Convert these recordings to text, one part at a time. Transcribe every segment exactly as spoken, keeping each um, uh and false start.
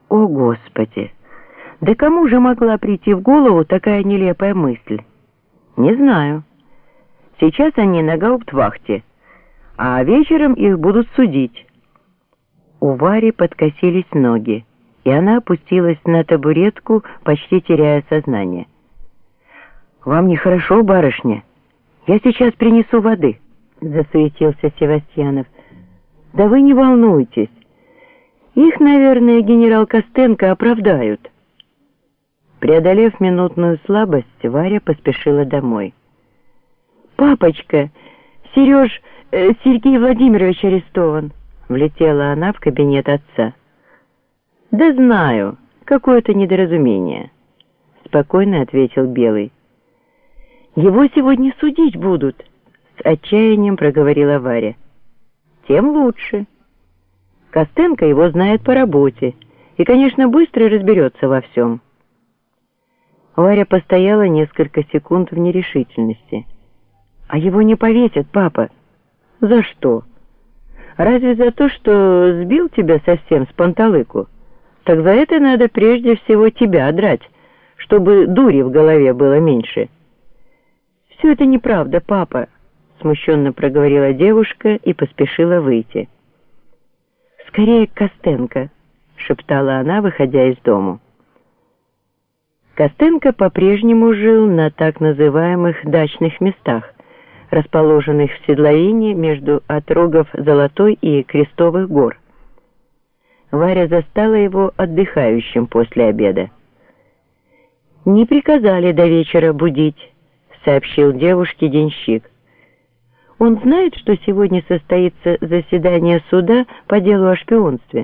О, Господи! Да кому же могла прийти в голову такая нелепая мысль? Не знаю. Сейчас они на гауптвахте, а вечером их будут судить. У Вари подкосились ноги, и она опустилась на табуретку, почти теряя сознание. «Вам нехорошо, барышня? Я сейчас принесу воды», — засуетился Севастьянов. «Да вы не волнуйтесь. Их, наверное, генерал Костенко оправдают». Преодолев минутную слабость, Варя поспешила домой. «Папочка, Сереж, э, Сергей Владимирович арестован», — влетела она в кабинет отца. «Да знаю, какое-то недоразумение», — спокойно ответил Белый. «Его сегодня судить будут», — с отчаянием проговорила Варя. «Тем лучше. Костенко его знает по работе и, конечно, быстро разберется во всем». Варя постояла несколько секунд в нерешительности. «А его не повесят, папа?» «За что? Разве за то, что сбил тебя совсем с панталыку? Так за это надо прежде всего тебя драть, чтобы дури в голове было меньше». «Все это неправда, папа», — смущенно проговорила девушка и поспешила выйти. «Скорее к Костенко», — шептала она, выходя из дому. Костенко по-прежнему жил на так называемых дачных местах, расположенных в седловине между отрогов Золотой и Крестовых гор. Варя застала его отдыхающим после обеда. «Не приказали до вечера будить», — сообщил девушке денщик. «Он знает, что сегодня состоится заседание суда по делу о шпионстве?»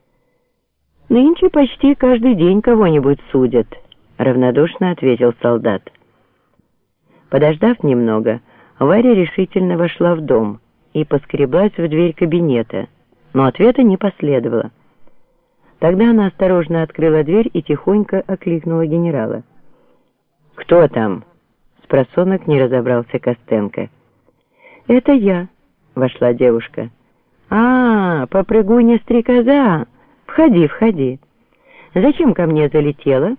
«Нынче почти каждый день кого-нибудь судят», — равнодушно ответил солдат. Подождав немного, Варя решительно вошла в дом и поскреблась в дверь кабинета, но ответа не последовало. Тогда она осторожно открыла дверь и тихонько окликнула генерала. «Кто там?» — спросонок не разобрался Костенко. «Это я», — вошла девушка. «А, попрыгунья-стрекоза! Входи, входи. Зачем ко мне залетела?»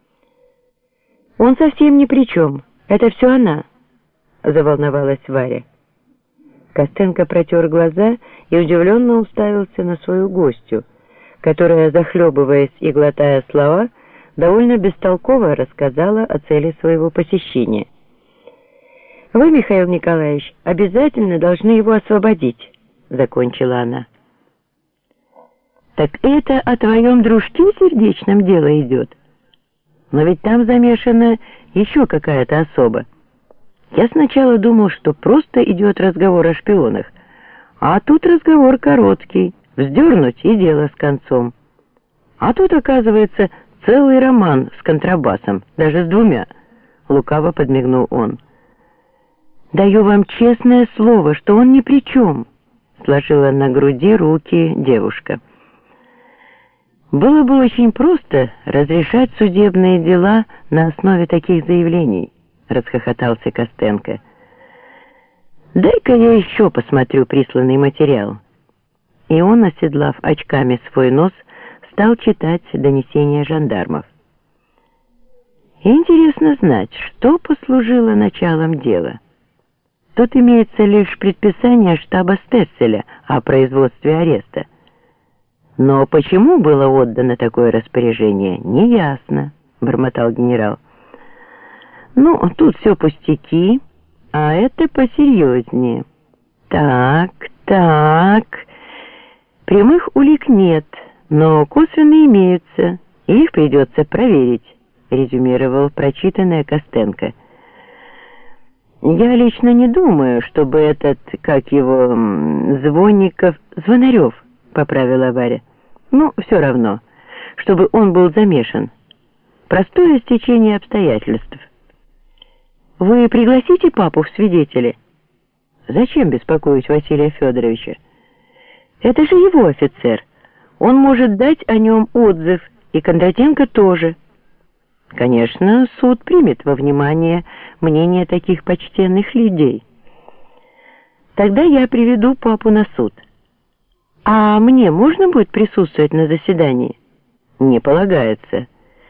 «Он совсем ни при чем. Это все она», — заволновалась Варя. Костенко протер глаза и удивленно уставился на свою гостью, которая, захлебываясь и глотая слова, довольно бестолково рассказала о цели своего посещения. «Вы, Михаил Николаевич, обязательно должны его освободить», — закончила она. «Так это о твоем дружке сердечном дело идет? Но ведь там замешана еще какая-то особа. Я сначала думал, что просто идет разговор о шпионах, а тут разговор короткий, вздернуть и дело с концом. А тут, оказывается, целый роман с контрабасом, даже с двумя», — лукаво подмигнул он. «Даю вам честное слово, что он ни при чем», — сложила на груди руки девушка. «Было бы очень просто разрешать судебные дела на основе таких заявлений», — расхохотался Костенко. «Дай-ка я еще посмотрю присланный материал». И он, оседлав очками свой нос, стал читать донесения жандармов. Интересно знать, что послужило началом дела. Тут имеется лишь предписание штаба Стесселя о производстве ареста. Но почему было отдано такое распоряжение, неясно, бормотал генерал. Ну, тут все пустяки, а это посерьезнее. Так, так, прямых улик нет, но косвенные имеются, и их придется проверить, резюмировал прочитанное Костенко. «Я лично не думаю, чтобы этот, как его, Звонников, Звонарев», — поправила Варя. «Ну, все равно, чтобы он был замешан. Простое стечение обстоятельств». «Вы пригласите папу в свидетели?» «Зачем беспокоить Василия Федоровича? Это же его офицер. Он может дать о нем отзыв, и Кондратенко тоже». Конечно, суд примет во внимание мнение таких почтенных людей. Тогда я приведу папу на суд. А мне можно будет присутствовать на заседании? Не полагается.